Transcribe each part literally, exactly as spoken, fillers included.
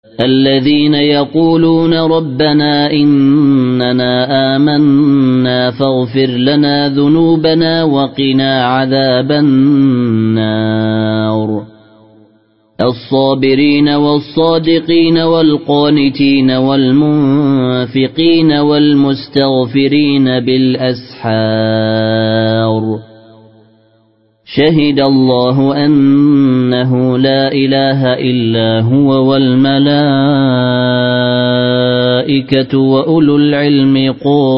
الذين يقولون ربنا إننا آمنا فاغفر لنا ذنوبنا وقنا عذاب النار الصابرين والصادقين والقانتين والمنفقين والمستغفرين بالأسحار شهد الله أنه لا إله إلا هو والملائكة وأولو العلم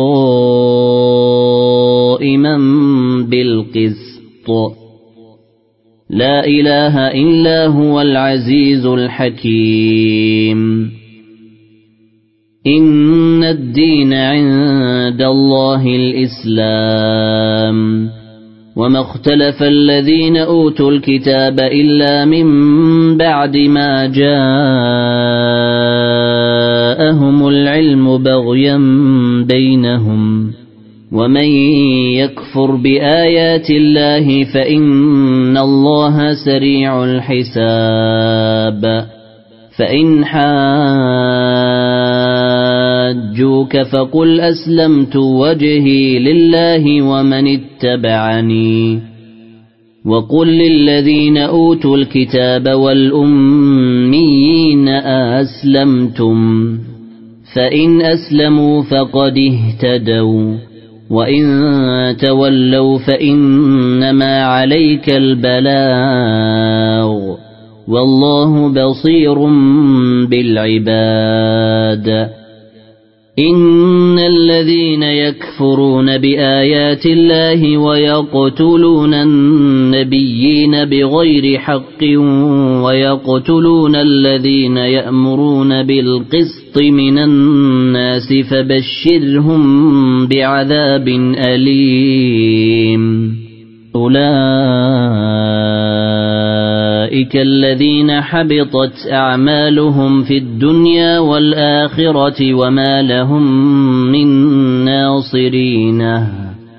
قائما بالقسط لا إله إلا هو العزيز الحكيم إن الدين عند الله الإسلام وما اختلف الذين أوتوا الكتاب إلا من بعد ما جاءهم العلم بغيا بينهم ومن يكفر بآيات الله فإن الله سريع الحساب فإن حاجوك فقل أسلمت وجهي لله ومن اتبعني وقل للذين أوتوا الكتاب والأميين أسلمتم فإن أسلموا فقد اهتدوا وإن تولوا فإنما عليك البلاغ والله بصير بالعباد إن الذين يكفرون بآيات الله ويقتلون النبيين بغير حق ويقتلون الذين يأمرون بالقسط من الناس فبشرهم بعذاب أليم أولئك الذين حبطت أعمالهم في الدنيا والآخرة وما لهم من ناصرين